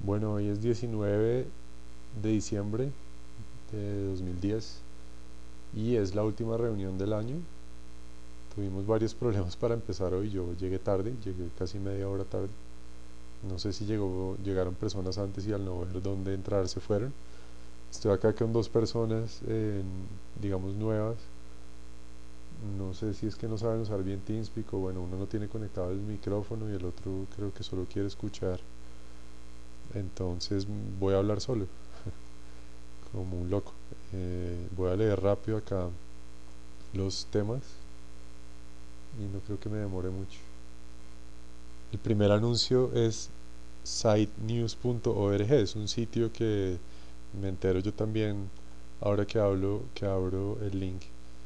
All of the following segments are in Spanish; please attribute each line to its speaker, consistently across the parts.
Speaker 1: Bueno, hoy es 19 de diciembre de 2010 y es la última reunión del año. Tuvimos varios problemas para empezar hoy. Yo llegué tarde, llegué casi media hora tarde. No sé si llegaron personas antes y al no ver dónde entrar se fueron. Estoy acá con dos personas, digamos, nuevas. No sé si es que no saben usar bien TeamSpeak o bueno, uno no tiene conectado el micrófono y el otro creo que solo quiere escuchar. Entonces voy a hablar solo, como un loco. Voy a leer rápido acá los temas y no creo que me demore mucho. El primer anuncio es sitenews.org, es un sitio que me entero yo también ahora que abro el link,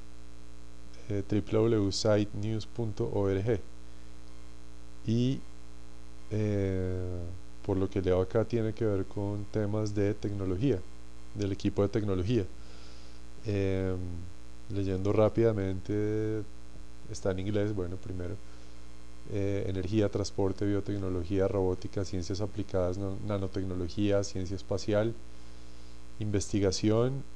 Speaker 1: www.sitenews.org. Y eh, por lo que leo acá tiene que ver con temas de tecnología, del equipo de tecnología. Eh, Leyendo rápidamente, está en inglés, bueno, primero. Energía, transporte, biotecnología, robótica, ciencias aplicadas, nanotecnología, ciencia espacial, investigación,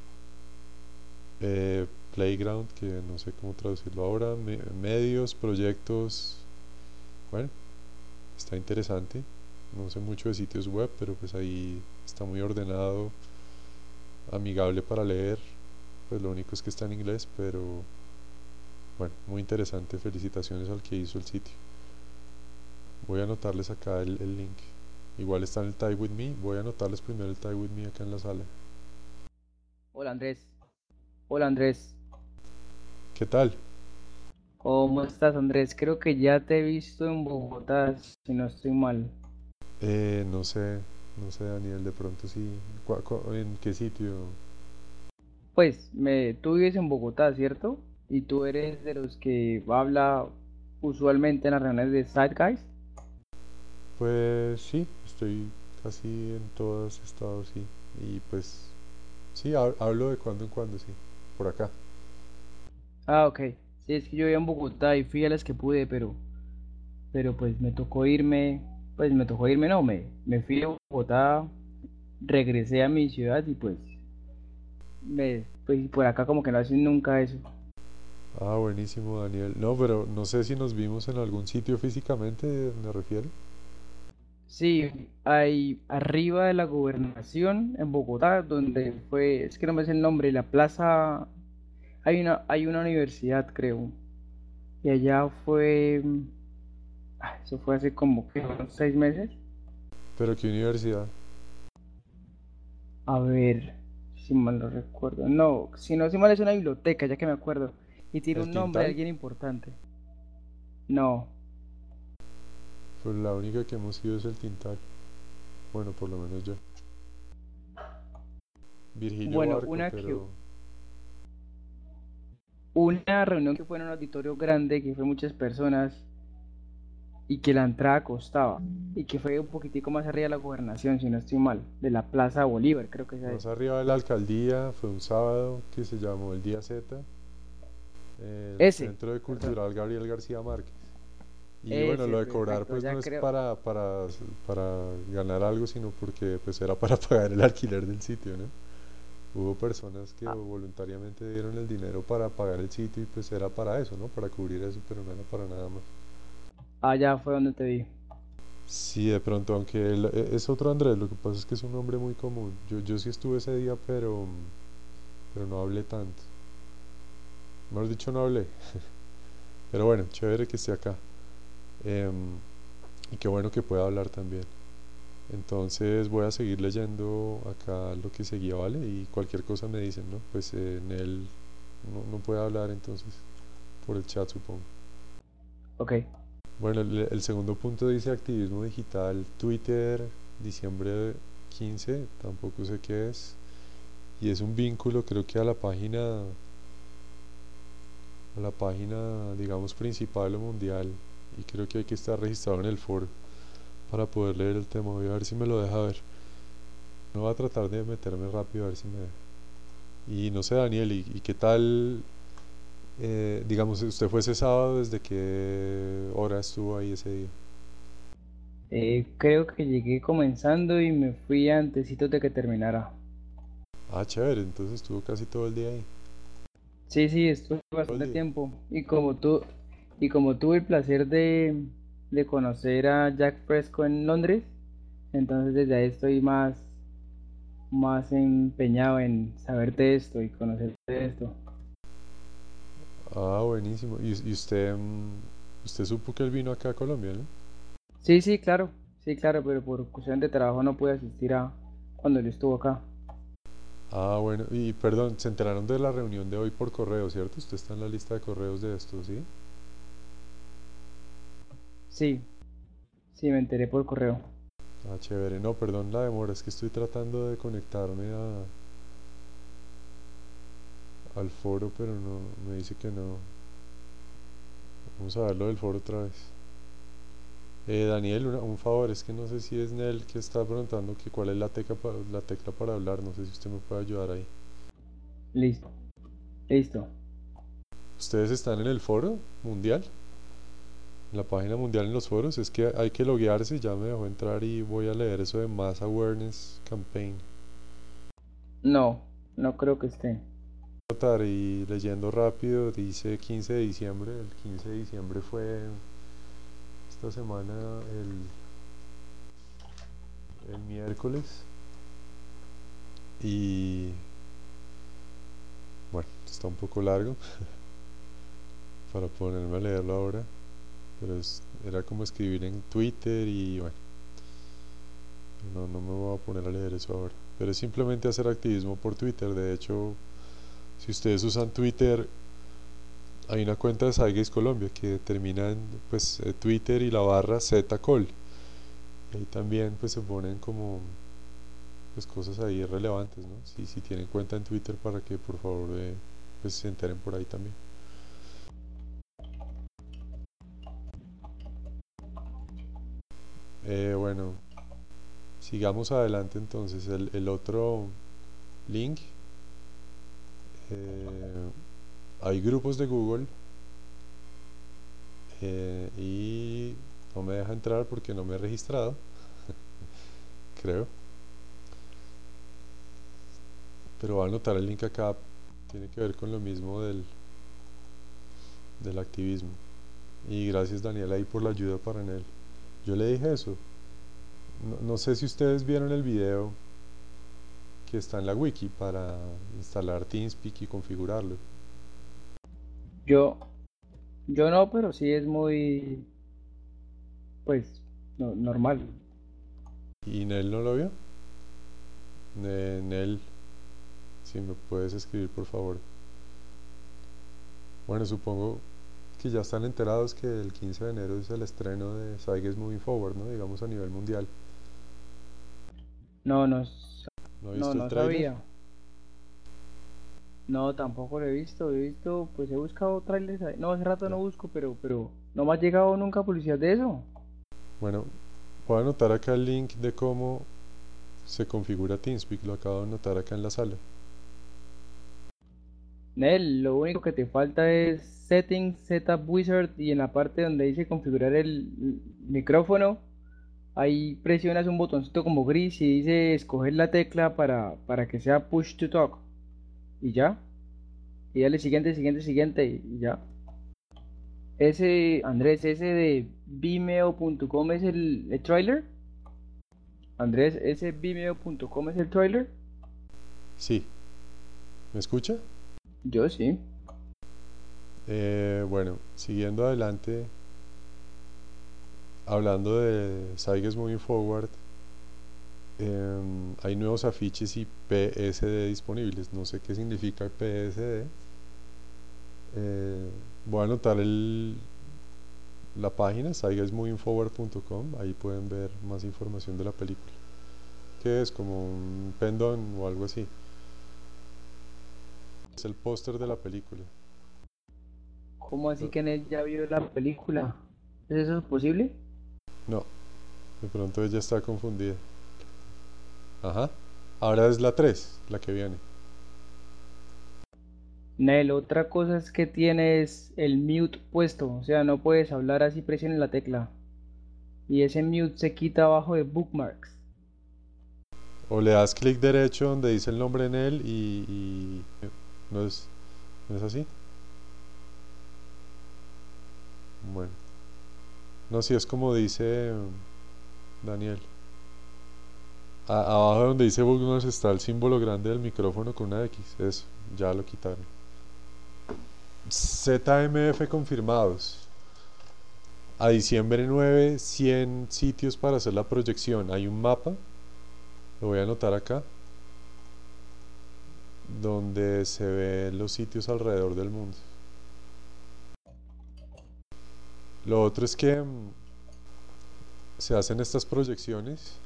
Speaker 1: playground, que no sé cómo traducirlo ahora, medios, proyectos, bueno, está interesante. No sé mucho de sitios web, pero pues ahí está muy ordenado, amigable para leer. Pues lo único es que está en inglés, pero bueno, muy interesante. Felicitaciones al que hizo el sitio. Voy a anotarles acá el link. Igual está en el Type With Me. Voy a anotarles primero el Type With Me acá en la sala.
Speaker 2: Hola Andrés, hola Andrés,
Speaker 1: ¿Qué tal?
Speaker 2: ¿cómo estás Andrés? Creo que ya te he visto en Bogotá, si no estoy mal.
Speaker 1: No sé, no sé Daniel, de pronto sí. ¿En qué sitio?
Speaker 2: Pues, tú vives en Bogotá, ¿cierto? Y tú eres de los que habla usualmente en las reuniones de Side Guys.
Speaker 1: Pues sí, estoy casi en todos estados, sí. Y pues sí, hablo de cuando en cuando, sí. Por acá.
Speaker 2: Ah, ok. Sí, es que yo vivía en Bogotá y fui a las que pude, pero pues me tocó irme, pues me tocó irme, no, me fui a Bogotá, regresé a mi ciudad y pues por acá como que no hacen nunca eso.
Speaker 1: Ah, buenísimo, Daniel. No, pero no sé si nos vimos en algún sitio físicamente, me refiero.
Speaker 2: Sí, hay arriba de la gobernación en Bogotá, donde fue, es que no me sé el nombre, la plaza, hay una universidad, creo, y allá fue, eso fue hace como que unos 6 meses.
Speaker 1: Pero ¿qué universidad?
Speaker 2: A ver, si mal no recuerdo, no, si no, si mal es una biblioteca, ya que me acuerdo, y tiene
Speaker 1: ¿El
Speaker 2: un nombre de
Speaker 1: Tintal?
Speaker 2: alguien importante. No,
Speaker 1: Pues la única que hemos ido es el Tintal. Bueno, por lo menos yo. Virgilio
Speaker 2: bueno,
Speaker 1: Barco, pero...
Speaker 2: una reunión que fue en un auditorio grande, que fue muchas personas, y que la entrada costaba, y que fue un poquitico más arriba de la gobernación, si no estoy mal, de la Plaza Bolívar, creo que esa
Speaker 1: Más
Speaker 2: es.
Speaker 1: arriba de la alcaldía fue un sábado que se llamó el Día Z, el
Speaker 2: Ese,
Speaker 1: Centro de
Speaker 2: perdón,
Speaker 1: Cultural Gabriel García Márquez. Y bueno,
Speaker 2: ese,
Speaker 1: lo de cobrar
Speaker 2: perfecto,
Speaker 1: pues no
Speaker 2: allá
Speaker 1: es
Speaker 2: creo.
Speaker 1: para ganar algo, sino porque pues era para pagar el alquiler del sitio, ¿no? Hubo personas que
Speaker 2: Ah,
Speaker 1: voluntariamente dieron el dinero para pagar el sitio y pues era para eso, ¿no? Para cubrir eso, pero no era para nada más.
Speaker 2: allá fue donde te vi.
Speaker 1: Sí, de pronto, aunque es otro Andrés, lo que pasa es que es un nombre muy común. Yo sí estuve ese día, pero no hablé tanto. Mejor dicho, no hablé. Pero bueno, chévere que esté acá. Em, y qué bueno que pueda hablar también. Entonces voy a seguir leyendo acá lo que seguía, ¿vale? Y cualquier cosa me dicen, ¿no? Pues en él no puede hablar, entonces por el chat supongo.
Speaker 2: Ok.
Speaker 1: Bueno, el segundo punto dice activismo digital, Twitter, diciembre 15, tampoco sé qué es. Y es un vínculo, creo que a la página, digamos, principal o mundial. Y creo que hay que estar registrado en el foro para poder leer el tema. Voy a ver si me lo deja ver. No voy a tratar de meterme rápido a ver si me deja. Y no sé, Daniel, ¿y qué tal? Digamos, usted fue ese sábado, ¿desde qué hora estuvo ahí ese día?
Speaker 2: Creo que llegué comenzando y me fui antesito de que terminara.
Speaker 1: Ah, chévere, entonces estuvo casi todo el día ahí.
Speaker 2: Sí, sí, estuve
Speaker 1: Todo el
Speaker 2: bastante
Speaker 1: día.
Speaker 2: tiempo. Y como tuve el placer de conocer a Jack Fresco en Londres, entonces desde ahí estoy más empeñado en saber de esto y conocer de esto.
Speaker 1: Ah, buenísimo. ¿Y usted, usted supo que él vino acá a Colombia, ¿no?
Speaker 2: Sí, claro, pero por cuestión de trabajo no pude asistir a cuando él estuvo acá.
Speaker 1: Ah, bueno, y perdón, se enteraron de la reunión de hoy por correo, ¿cierto? Usted está en la lista de correos de esto, ¿sí?
Speaker 2: Sí, sí, me enteré por correo.
Speaker 1: Ah, chévere. No, perdón la demora, es que estoy tratando de conectarme al foro, pero no, me dice que no. Vamos a ver lo del foro otra vez. Daniel, un favor, es que no sé si es Nel que está preguntando que cuál es la tecla para hablar, no sé si usted me puede ayudar ahí.
Speaker 2: Listo, listo.
Speaker 1: ¿Ustedes están en el foro mundial? En la página mundial en los foros, es que hay que loguearse, ya me dejó entrar y voy a leer eso de Mass Awareness Campaign.
Speaker 2: No, no creo que esté.
Speaker 1: Notar y leyendo rápido, dice 15 de diciembre, el 15 de diciembre fue esta semana el miércoles y bueno, está un poco largo para ponerme a leerlo ahora, pero era como escribir en Twitter y bueno, no, no me voy a poner a leer eso ahora, pero es simplemente hacer activismo por Twitter. De hecho, si ustedes usan Twitter, hay una cuenta de Saiges Colombia que termina en pues, Twitter y la barra Zcol. Y ahí también pues se ponen como pues, cosas ahí relevantes, ¿no? Si tienen cuenta en Twitter para que por favor pues se enteren por ahí también. Bueno, sigamos adelante entonces. El otro link, eh, hay grupos de Google y no me deja entrar porque no me he registrado, creo. Pero voy a anotar el link acá. Tiene que ver con lo mismo del activismo. Y gracias Daniel ahí por la ayuda para en él. Yo le dije eso. No, no sé si ustedes vieron el video que está en la wiki para instalar TeamSpeak y configurarlo.
Speaker 2: Yo, yo no, pero sí es muy, pues, normal.
Speaker 1: ¿Y Nel no lo vio? Nel, si me puedes escribir por favor. Bueno, supongo que ya están enterados que el 15 de enero es el estreno de Saiges Moving Forward, ¿no? Digamos a nivel mundial.
Speaker 2: No, no,
Speaker 1: ¿No ha
Speaker 2: no,
Speaker 1: visto el
Speaker 2: no
Speaker 1: tráiler?
Speaker 2: sabía. No, tampoco lo he visto. He visto, pues he buscado trailers ahí. No, hace rato
Speaker 1: Ya.
Speaker 2: no busco, pero no me ha llegado nunca publicidad de eso.
Speaker 1: Bueno, voy a anotar acá el link de cómo se configura TeamSpeak, lo acabo de anotar acá en la sala.
Speaker 2: Nel, lo único que te falta es Settings, Setup Wizard y en la parte donde dice configurar el micrófono, ahí presionas un botoncito como gris y dice escoger la tecla para que sea Push to Talk. Y ya. Y dale siguiente, siguiente, siguiente y ya. Ese, Andrés, ese de vimeo.com es el trailer. Andrés, ese vimeo.com es el trailer.
Speaker 1: Sí, ¿me escucha?
Speaker 2: Yo sí.
Speaker 1: Bueno, siguiendo adelante, hablando de Saiges Moving Forward, hay nuevos afiches y PSD disponibles. No sé qué significa PSD. Voy a anotar la página, saigesmovingforward.com. Ahí pueden ver más información de la película. Que es como un pendón o algo así. Es el póster de la película.
Speaker 2: ¿Cómo así
Speaker 1: No,
Speaker 2: que Nel ya vio la película? ¿Es eso posible?
Speaker 1: no, de pronto ella está confundida. Ajá. Ahora es la 3 la que viene.
Speaker 2: Nel, otra cosa es que tienes el mute puesto, o sea, no puedes hablar así, presiones la tecla. y ese mute se quita abajo de bookmarks.
Speaker 1: O le das clic derecho donde dice el nombre en él y ¿no es, no es así? Bueno, no, si es como dice Daniel. Abajo donde dice bookmarks está el símbolo grande del micrófono con una X. Eso, ya lo quitaron. ZMF confirmados. A diciembre 9, 100 sitios para hacer la proyección. Hay un mapa, lo voy a anotar acá, donde se ven los sitios alrededor del mundo. Lo otro es que se hacen estas proyecciones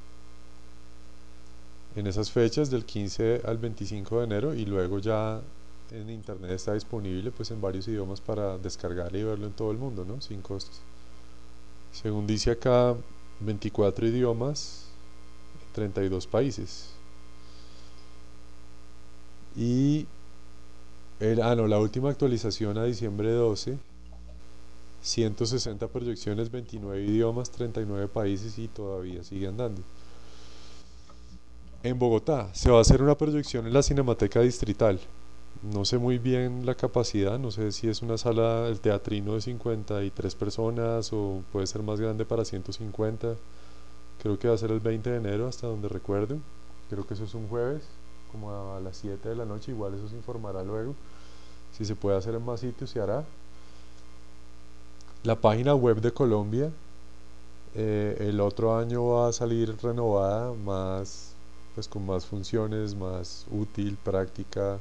Speaker 1: en esas fechas del 15 al 25 de enero y luego ya en internet está disponible pues en varios idiomas para descargar y verlo en todo el mundo, ¿no? Sin costos. Según dice acá, 24 idiomas, 32 países. Y no, la última actualización a diciembre 12, 160 proyecciones, 29 idiomas, 39 países y todavía sigue andando. En Bogotá se va a hacer una proyección en la Cinemateca Distrital. No sé muy bien la capacidad, no sé si es una sala, el teatrino de 53 personas o puede ser más grande para 150. Creo que va a ser el 20 de enero hasta donde recuerdo. Creo que eso es un jueves, como a las 7 de la noche, igual eso se informará luego. Si se puede hacer en más sitios se hará. La página web de Colombia el otro año va a salir renovada, más, pues con más funciones, más útil, práctica,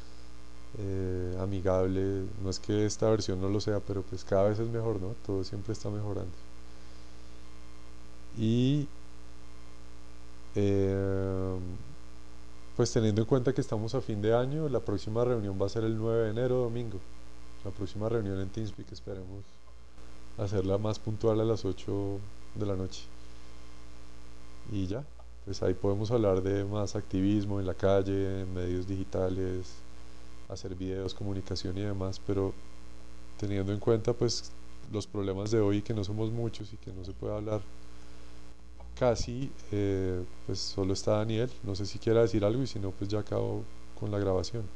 Speaker 1: amigable. No es que esta versión no lo sea, pero pues cada vez es mejor, ¿no? Todo siempre está mejorando. Y eh, pues teniendo en cuenta que estamos a fin de año, la próxima reunión va a ser el 9 de enero, domingo. La próxima reunión en Teamspeak esperemos hacerla más puntual a las 8 de la noche. Y ya, pues ahí podemos hablar de más activismo en la calle, en medios digitales, hacer videos, comunicación y demás, pero teniendo en cuenta pues los problemas de hoy, que no somos muchos y que no se puede hablar casi, pues solo está Daniel. No sé si quiera decir algo y si no, pues ya acabo con la grabación.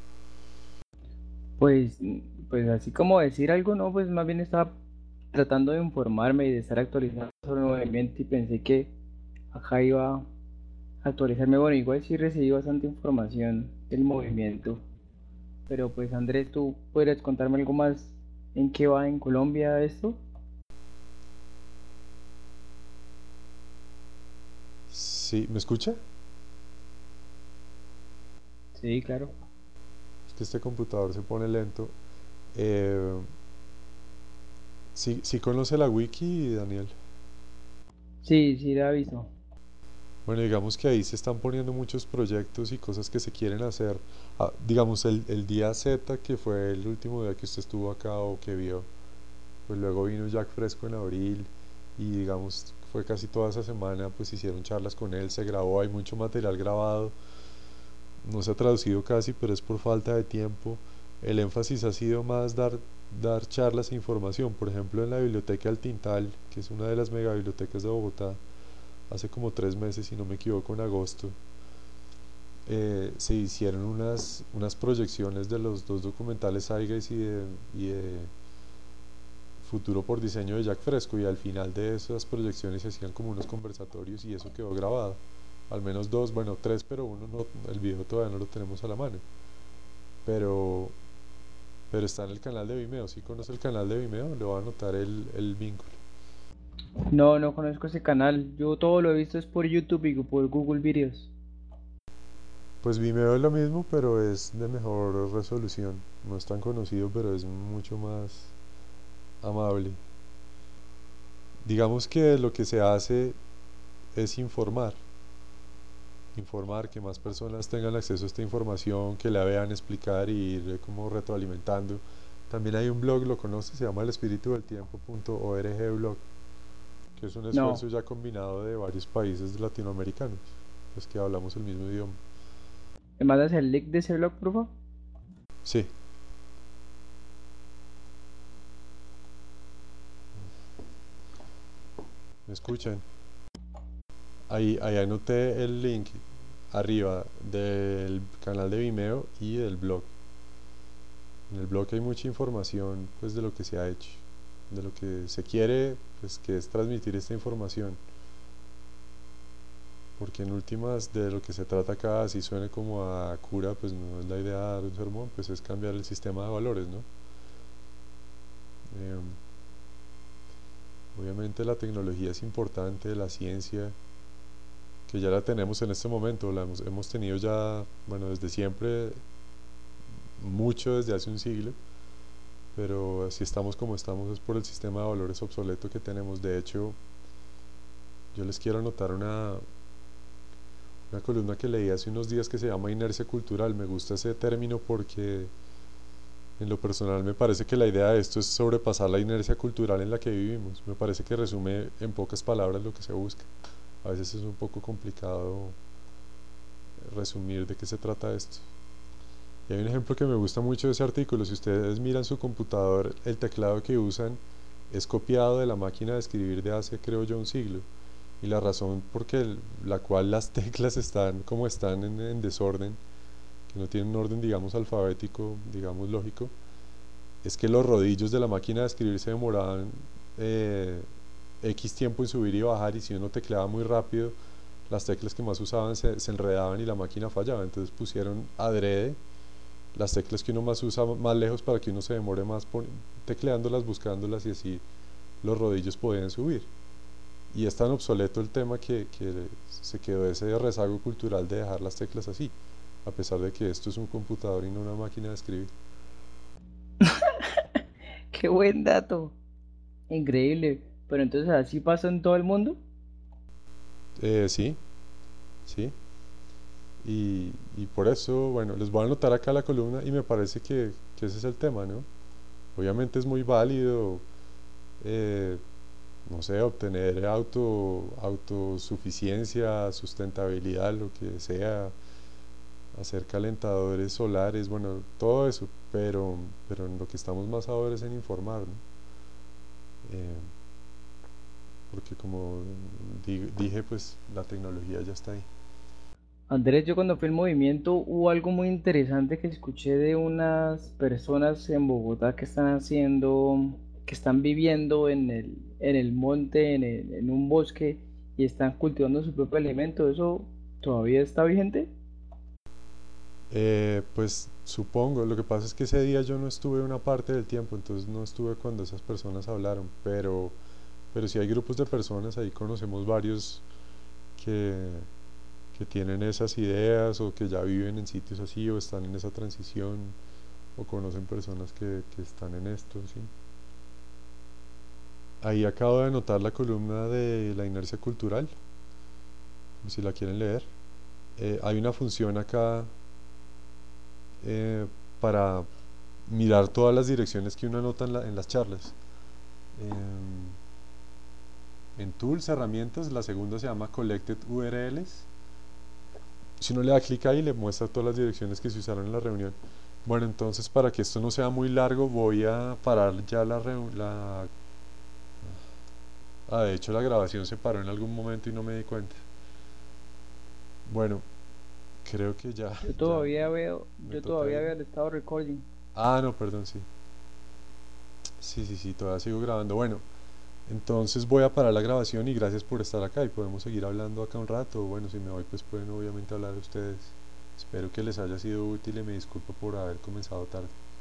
Speaker 2: Pues, pues así como decir algo, no, pues más bien estaba tratando de informarme y de estar actualizado sobre el movimiento y pensé que acá iba a actualizarme. Bueno, igual sí recibí bastante información del movimiento, pero pues Andrés, ¿tú podrías contarme algo más en qué va en Colombia esto?
Speaker 1: Sí, ¿me escucha?
Speaker 2: Sí, claro.
Speaker 1: Es que este computador se pone lento. Eh, sí, sí conoce la wiki, Daniel.
Speaker 2: Sí, sí, la aviso.
Speaker 1: Bueno, digamos que ahí se están poniendo muchos proyectos y cosas que se quieren hacer. Digamos, el día Z, que fue el último día que usted estuvo acá o que vio, pues luego vino Jack Fresco en abril y digamos, fue casi toda esa semana, pues hicieron charlas con él, se grabó, hay mucho material grabado, no se ha traducido casi, pero es por falta de tiempo. El énfasis ha sido más dar charlas e información. Por ejemplo, en la biblioteca El Tintal, que es una de las megabibliotecas de Bogotá, hace como 3 meses, si no me equivoco, en agosto, se hicieron unas proyecciones de los dos documentales Zeitgeist y de Futuro por Diseño de Jack Fresco, y al final de esas proyecciones se hacían como unos conversatorios y eso quedó grabado. Al menos dos, bueno, tres, pero uno no, el video todavía no lo tenemos a la mano. Pero, pero está en el canal de Vimeo. Si conoce el canal de Vimeo, le voy a anotar el vínculo.
Speaker 2: No, no conozco ese canal. Yo todo lo he visto es por YouTube y por Google Videos.
Speaker 1: Pues Vimeo es lo mismo, pero es de mejor resolución. No es tan conocido, pero es mucho más amable. Digamos que lo que se hace es informar que más personas tengan acceso a esta información, que la vean, explicar y ir como retroalimentando. También hay un blog, lo conoce, se llama el espíritu del tiempo.org blog, que es un
Speaker 2: No.
Speaker 1: esfuerzo ya combinado de varios países latinoamericanos, pues que hablamos el mismo idioma.
Speaker 2: ¿Me mandas el link de ese blog, por favor?
Speaker 1: Sí, ¿Me escuchan? Ahí anoté el link arriba del canal de Vimeo y del blog. En el blog hay mucha información pues de lo que se ha hecho, de lo que se quiere, pues que es transmitir esta información, porque en últimas de lo que se trata acá, si suene como a cura, pues no es la idea de dar un sermón, pues es cambiar el sistema de valores, ¿no? Em, Obviamente la tecnología es importante, la ciencia, que ya la tenemos en este momento, hemos tenido ya, bueno, desde siempre, mucho desde hace un siglo, pero si estamos como estamos es por el sistema de valores obsoleto que tenemos. De hecho, yo les quiero anotar una columna que leí hace unos días que se llama inercia cultural. Me gusta ese término porque en lo personal me parece que la idea de esto es sobrepasar la inercia cultural en la que vivimos. Me parece que resume en pocas palabras lo que se busca. A veces es un poco complicado resumir de qué se trata esto. Y hay un ejemplo que me gusta mucho de ese artículo. Si ustedes miran su computador, el teclado que usan es copiado de la máquina de escribir de hace, creo yo, un siglo. Y la razón por la cual las teclas están como están en desorden, que no tienen un orden, digamos, alfabético, digamos, lógico, es que los rodillos de la máquina de escribir se demoraban eh, X tiempo en subir y bajar, y si uno tecleaba muy rápido, las teclas que más usaban se enredaban y la máquina fallaba. Entonces pusieron adrede las teclas que uno más usa más lejos para que uno se demore más tecleándolas, buscándolas, y así los rodillos podían subir. Y es tan obsoleto el tema que se quedó ese rezago cultural de dejar las teclas así, a pesar de que esto es un computador y no una máquina de escribir.
Speaker 2: Qué buen dato. Increíble. Pero entonces así pasa en todo el mundo.
Speaker 1: Sí, sí. Y por eso, bueno, les voy a anotar acá la columna y me parece que ese es el tema, ¿no? Obviamente es muy válido, eh, no sé, obtener autosuficiencia, sustentabilidad, lo que sea, hacer calentadores solares, bueno, todo eso, pero en lo que estamos más ahora es en informar, ¿no? Eh, Porque como dije, pues la tecnología ya está ahí.
Speaker 2: Andrés, yo cuando fui al movimiento hubo algo muy interesante que escuché de unas personas en Bogotá que están haciendo, que están viviendo en el monte, en un bosque y están cultivando su propio alimento. ¿Eso todavía está vigente?
Speaker 1: Pues supongo, lo que pasa es que ese día yo no estuve una parte del tiempo, entonces no estuve cuando esas personas hablaron, pero sí hay grupos de personas, ahí conocemos varios que, que tienen esas ideas o que ya viven en sitios así o están en esa transición o conocen personas que están en esto, ¿sí? Ahí acabo de anotar la columna de la inercia cultural, si la quieren leer. Hay una función acá eh, para mirar todas las direcciones que uno anota en las charlas. En Tools, herramientas, la segunda se llama Collected URLs. Si uno le da clic ahí, le muestra todas las direcciones que se usaron en la reunión. Bueno, entonces para que esto no sea muy largo, voy a parar ya de hecho la grabación se paró en algún momento y no me di cuenta. Bueno, creo que ya, ya me
Speaker 2: Yo
Speaker 1: toca
Speaker 2: todavía
Speaker 1: ir.
Speaker 2: veo el estado recording.
Speaker 1: Ah, no, perdón, sí. Sí, sí, sí, todavía sigo grabando. Bueno, entonces voy a parar la grabación y gracias por estar acá y podemos seguir hablando acá un rato. Bueno, si me voy, pues pueden obviamente hablar ustedes. Espero que les haya sido útil y me disculpo por haber comenzado tarde.